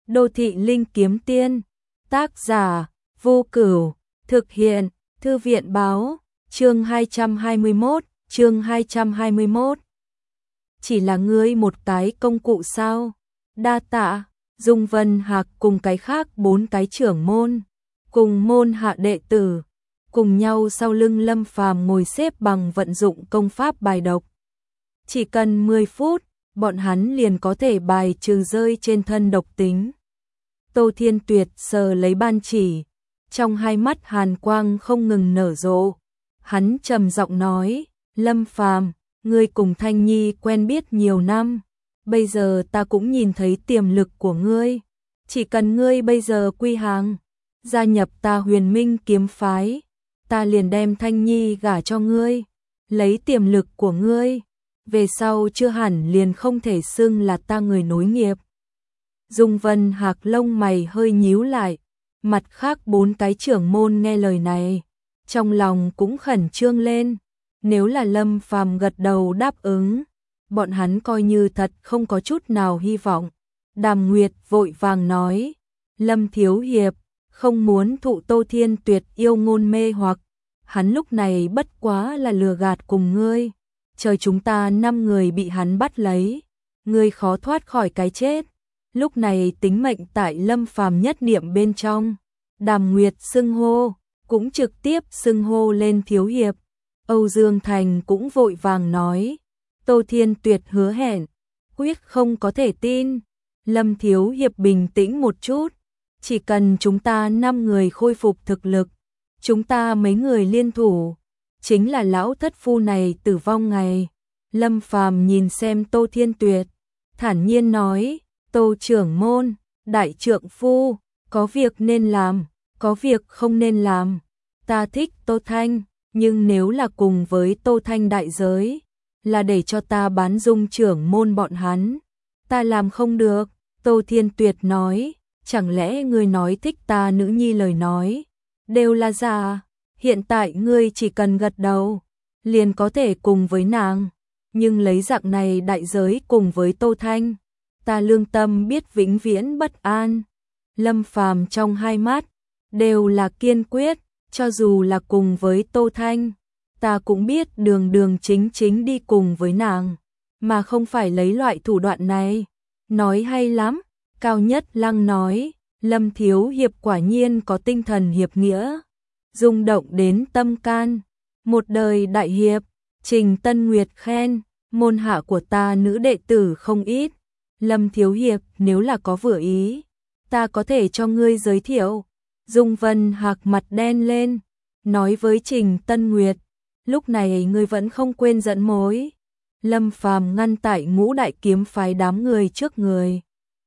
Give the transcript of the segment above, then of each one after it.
Đô thị linh kiếm tiên, tác giả, Vô Cửu, thực hiện, Thư viện báo, chương 221. Chỉ là ngươi một cái công cụ sao? Đa tạ. Dung Vân Hạc cùng cái khác 4 cái trưởng môn, cùng môn hạ đệ tử, cùng nhau sau lưng Lâm Phàm ngồi xếp bằng vận dụng công pháp bài độc. Chỉ cần 10 phút, bọn hắn liền có thể bài trừ rơi trên thân độc tính. Tô Thiên Tuyệt sờ lấy ban chỉ, trong hai mắt hàn quang không ngừng nở rộ. Hắn trầm giọng nói, Lâm Phàm, ngươi cùng Thanh Nhi quen biết nhiều năm, bây giờ ta cũng nhìn thấy tiềm lực của ngươi. Chỉ cần ngươi bây giờ quy hàng, gia nhập ta Huyền Minh kiếm phái, ta liền đem Thanh Nhi gả cho ngươi, lấy tiềm lực của ngươi, về sau chưa hẳn liền không thể xưng là ta người nối nghiệp. Dung Vân Hạc lông mày hơi nhíu lại, mặt khác 4 cái trưởng môn nghe lời này, trong lòng cũng khẩn trương lên. Nếu là Lâm Phàm gật đầu đáp ứng, bọn hắn coi như thật không có chút nào hy vọng. Đàm Nguyệt vội vàng nói, Lâm Thiếu Hiệp, không muốn thụ Tô Thiên Tuyệt yêu ngôn mê hoặc, hắn lúc này bất quá là lừa gạt cùng ngươi. Trời chúng ta 5 người bị hắn bắt lấy, ngươi khó thoát khỏi cái chết. Lúc này tính mệnh tại Lâm Phàm nhất niệm bên trong. Đàm Nguyệt xưng hô, cũng trực tiếp xưng hô lên Thiếu Hiệp. Âu Dương Thành cũng vội vàng nói, Tô Thiên Tuyệt hứa hẹn, quyết không có thể tin. Lâm Thiếu Hiệp bình tĩnh một chút, chỉ cần chúng ta 5 người khôi phục thực lực, chúng ta mấy người liên thủ, chính là lão thất phu này tử vong ngày. Lâm Phàm nhìn xem Tô Thiên Tuyệt, thản nhiên nói, Tô trưởng môn, đại trượng phu, có việc nên làm, có việc không nên làm. Ta thích Tô Thanh, nhưng nếu là cùng với Tô Thanh đại giới, là để cho ta bán Dung trưởng môn bọn hắn, ta làm không được. Tô Thiên Tuyệt nói, chẳng lẽ ngươi nói thích ta nữ nhi lời nói đều là giả? Hiện tại ngươi chỉ cần gật đầu, liền có thể cùng với nàng, nhưng lấy dạng này đại giới cùng với Tô Thanh, ta lương tâm biết vĩnh viễn bất an. Lâm Phàm trong hai mắt đều là kiên quyết, cho dù là cùng với Tô Thanh, ta cũng biết đường đường chính chính đi cùng với nàng, mà không phải lấy loại thủ đoạn này. Nói hay lắm. Cao Nhất Lăng nói, Lâm Thiếu Hiệp quả nhiên có tinh thần hiệp nghĩa, rung động đến tâm can. Một đời đại hiệp. Trình Tân Nguyệt khen, môn hạ của ta nữ đệ tử không ít. Lâm Thiếu Hiệp nếu là có vừa ý, ta có thể cho ngươi giới thiệu. Dung Vân Hạc mặt đen lên, nói với Trình Tân Nguyệt, lúc này ngươi vẫn không quên dẫn mối. Lâm Phàm ngăn tại Ngũ Đại kiếm phái đám người trước người.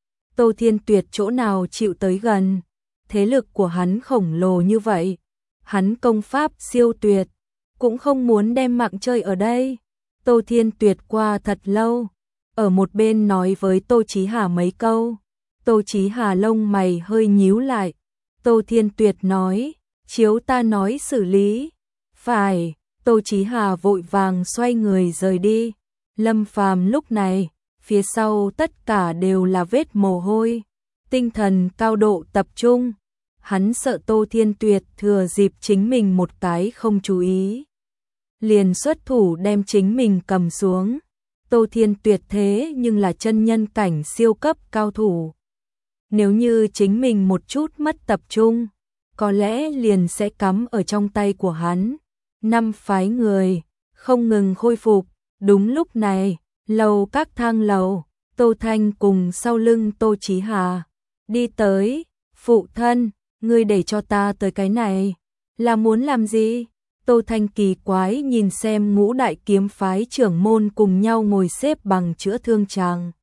Tô Thiên Tuyệt chỗ nào chịu tới gần, thế lực của hắn khổng lồ như vậy, hắn công pháp siêu tuyệt, cũng không muốn đem mạng chơi ở đây. Tô Thiên Tuyệt qua thật lâu, ở một bên nói với Tô Chí Hà mấy câu. Tô Chí Hà lông mày hơi nhíu lại. Tô Thiên Tuyệt nói, chiếu ta nói xử lý. Phải. Tô Chí Hà vội vàng xoay người rời đi. Lâm Phàm lúc này, phía sau tất cả đều là vết mồ hôi, tinh thần cao độ tập trung. Hắn sợ Tô Thiên Tuyệt thừa dịp chính mình một cái không chú ý, liền xuất thủ đem chính mình cầm xuống. Tô Thiên Tuyệt thế nhưng là chân nhân cảnh siêu cấp cao thủ. Nếu như chính mình một chút mất tập trung, có lẽ liền sẽ cắm ở trong tay của hắn. 5 phái người, không ngừng khôi phục. Đúng lúc này, lầu các thang lầu, Tô Thanh cùng sau lưng Tô Chí Hà đi tới. Phụ thân, ngươi để cho ta tới cái này, là muốn làm gì? Tô Thanh kỳ quái nhìn xem Ngũ Đại kiếm phái trưởng môn cùng nhau ngồi xếp bằng chữa thương tràng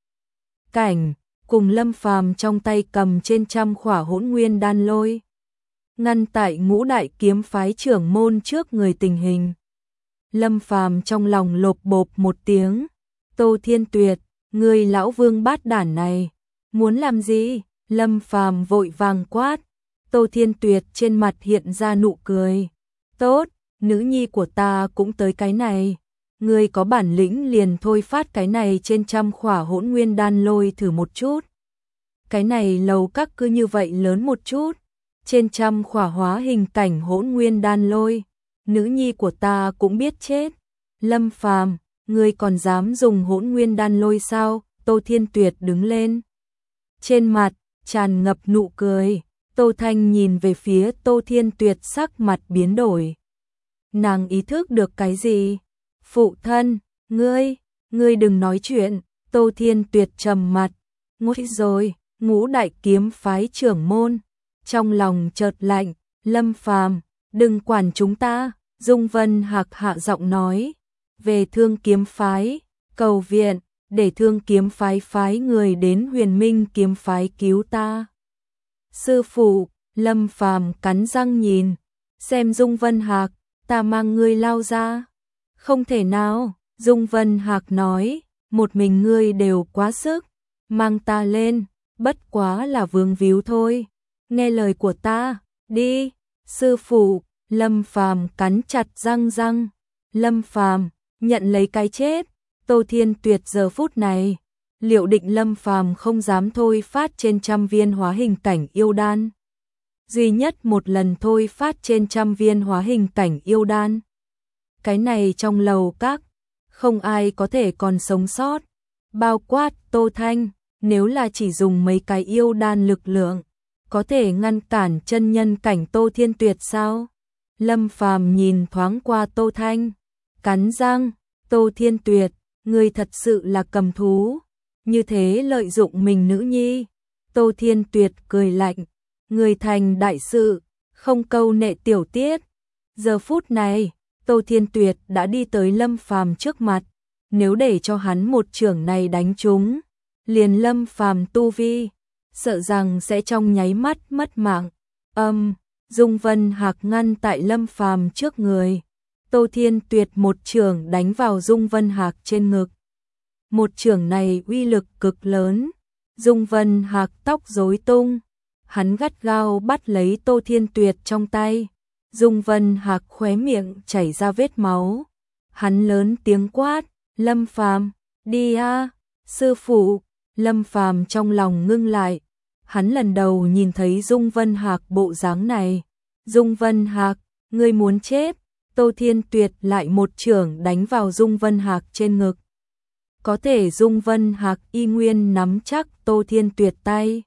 cảnh, cùng Lâm Phàm trong tay cầm trên 100 khỏa Hỗn Nguyên đan lôi, ngăn tại Ngũ Đại kiếm phái trưởng môn trước người tình hình. Lâm Phàm trong lòng lộp bộp một tiếng, Tô Thiên Tuyệt, ngươi lão vương bát đản này, muốn làm gì? Lâm Phàm vội vàng quát. Tô Thiên Tuyệt trên mặt hiện ra nụ cười, tốt, nữ nhi của ta cũng tới cái này, ngươi có bản lĩnh liền thôi phát cái này trên 100 khỏa Hỗn Nguyên đan lôi thử một chút. Cái này lầu các cứ như vậy lớn một chút, trên trăm khỏa hóa hình cảnh hỗn nguyên đan lôi, nữ nhi của ta cũng biết chết. Lâm Phàm, ngươi còn dám dùng hỗn nguyên đan lôi sao? Tô Thiên Tuyệt đứng lên. Trên mặt tràn ngập nụ cười, Tô Thanh nhìn về phía Tô Thiên Tuyệt, sắc mặt biến đổi. Nàng ý thức được cái gì? Phụ thân, ngươi đừng nói chuyện. Tô Thiên Tuyệt trầm mặt, nguôi rồi, Ngũ Đại Kiếm Phái trưởng môn. Trong lòng chợt lạnh, Lâm Phàm, đừng quản chúng ta. Dung Vân Hạc hạ giọng nói, về Thương Kiếm Phái, cầu viện, để Thương Kiếm Phái phái người đến Huyền Minh Kiếm Phái cứu ta. Sư phụ, Lâm Phàm cắn răng nhìn, xem Dung Vân Hạc, ta mang ngươi lao ra. Không thể nào, Dung Vân Hạc nói, một mình ngươi đều quá sức, mang ta lên, bất quá là vướng víu thôi. Nghe lời của ta, đi, sư phụ. Lâm Phàm cắn chặt răng. Lâm Phàm nhận lấy cái chết. Tô Thiên Tuyệt giờ phút này liệu định Lâm Phàm không dám thôi phát trên trăm viên hóa hình cảnh yêu đan. Duy nhất một lần thôi phát trên trăm viên hóa hình cảnh yêu đan. Cái này trong lầu các không ai có thể còn sống sót, bao quát Tô Thanh. Nếu là chỉ dùng mấy cái yêu đan lực lượng, có thể ngăn cản chân nhân cảnh Tô Thiên Tuyệt sao? Lâm Phàm nhìn thoáng qua Tô Thanh, cắn răng, Tô Thiên Tuyệt, ngươi thật sự là cầm thú, như thế lợi dụng mình nữ nhi. Tô Thiên Tuyệt cười lạnh, ngươi thành đại sự, không câu nệ tiểu tiết. Giờ phút này, Tô Thiên Tuyệt đã đi tới Lâm Phàm trước mặt, nếu để cho hắn một chưởng này đánh trúng, liền Lâm Phàm tu vi, sợ rằng sẽ trong nháy mắt mất mạng. Dung Vân Hạc ngăn tại Lâm Phàm trước người. Tô Thiên Tuyệt một chưởng đánh vào Dung Vân Hạc trên ngực. Một chưởng này uy lực cực lớn. Dung Vân Hạc tóc rối tung. Hắn gắt gao bắt lấy Tô Thiên Tuyệt trong tay. Dung Vân Hạc khóe miệng chảy ra vết máu. Hắn lớn tiếng quát, Lâm Phàm, đi a, sư phụ. Lâm Phàm trong lòng ngưng lại. Hắn lần đầu nhìn thấy Dung Vân Hạc bộ dáng này. Dung Vân Hạc, ngươi muốn chết. Tô Thiên Tuyệt lại một chưởng đánh vào Dung Vân Hạc trên ngực. Có thể Dung Vân Hạc y nguyên nắm chắc Tô Thiên Tuyệt tay.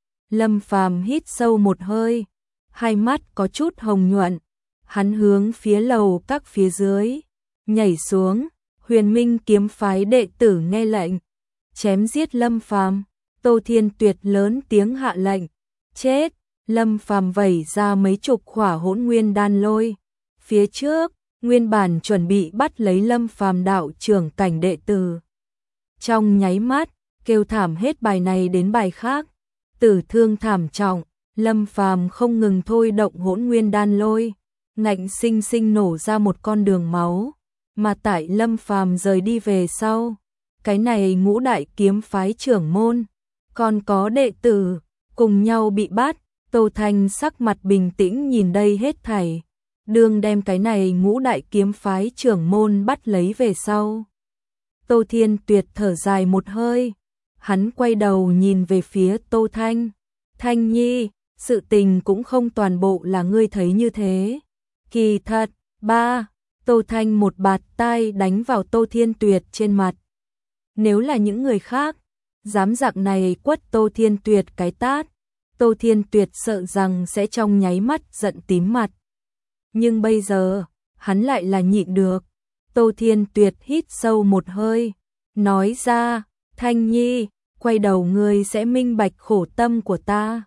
Lâm Phàm hít sâu một hơi, hai mắt có chút hồng nhuận. Hắn hướng phía lầu các phía dưới nhảy xuống. Huyền Minh Kiếm Phái đệ tử nghe lệnh, chém giết Lâm Phàm. Tô Thiên Tuyệt lớn tiếng hạ lệnh, chết. Lâm Phàm vẩy ra mấy chục khỏa hỗn nguyên đan lôi. Phía trước, nguyên bản chuẩn bị bắt lấy Lâm Phàm đạo trưởng cảnh đệ tử. Trong nháy mắt, kêu thảm hết bài này đến bài khác. Tử thương thảm trọng, Lâm Phàm không ngừng thôi động hỗn nguyên đan lôi, ngạnh sinh sinh nổ ra một con đường máu. Mà tại Lâm Phàm rời đi về sau, cái này Ngũ Đại Kiếm Phái trưởng môn, còn có đệ tử, cùng nhau bị bắt. Tô Thanh sắc mặt bình tĩnh nhìn đây hết thảy. Đương đem cái này Ngũ Đại Kiếm Phái trưởng môn bắt lấy về sau, Tô Thiên Tuyệt thở dài một hơi. Hắn quay đầu nhìn về phía Tô Thanh. Thanh nhi, sự tình cũng không toàn bộ là ngươi thấy như thế. Kỳ thật, ba. Tô Thanh một bạt tai đánh vào Tô Thiên Tuyệt trên mặt. Nếu là những người khác, dám dạng này quất Tô Thiên Tuyệt cái tát, Tô Thiên Tuyệt sợ rằng sẽ trong nháy mắt giận tím mặt. Nhưng bây giờ, hắn lại là nhịn được. Tô Thiên Tuyệt hít sâu một hơi, nói ra, Thanh nhi, quay đầu ngươi sẽ minh bạch khổ tâm của ta.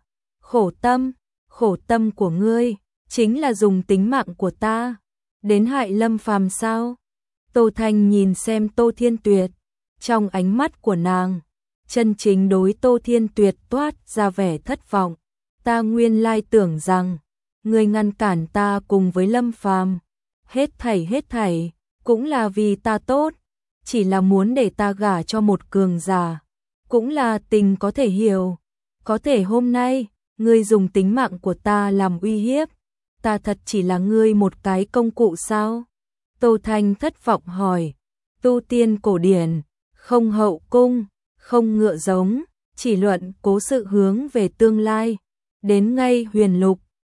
Khổ tâm của ngươi, chính là dùng tính mạng của ta đến hại Lâm Phàm sao? Tô Thanh nhìn xem Tô Thiên Tuyệt, trong ánh mắt của nàng, chân chính đối Tô Thiên Tuyệt toát ra vẻ thất vọng. Ta nguyên lai tưởng rằng, ngươi ngăn cản ta cùng với Lâm Phàm, hết thảy, cũng là vì ta tốt, chỉ là muốn để ta gả cho một cường giả, cũng là tình có thể hiểu. Có thể hôm nay, ngươi dùng tính mạng của ta làm uy hiếp, ta thật chỉ là ngươi một cái công cụ sao? Tô Thanh thất vọng hỏi, tu tiên cổ điển, không hậu cung, không ngựa giống, chỉ luận cố sự hướng về tương lai. Đến ngay huyền lục,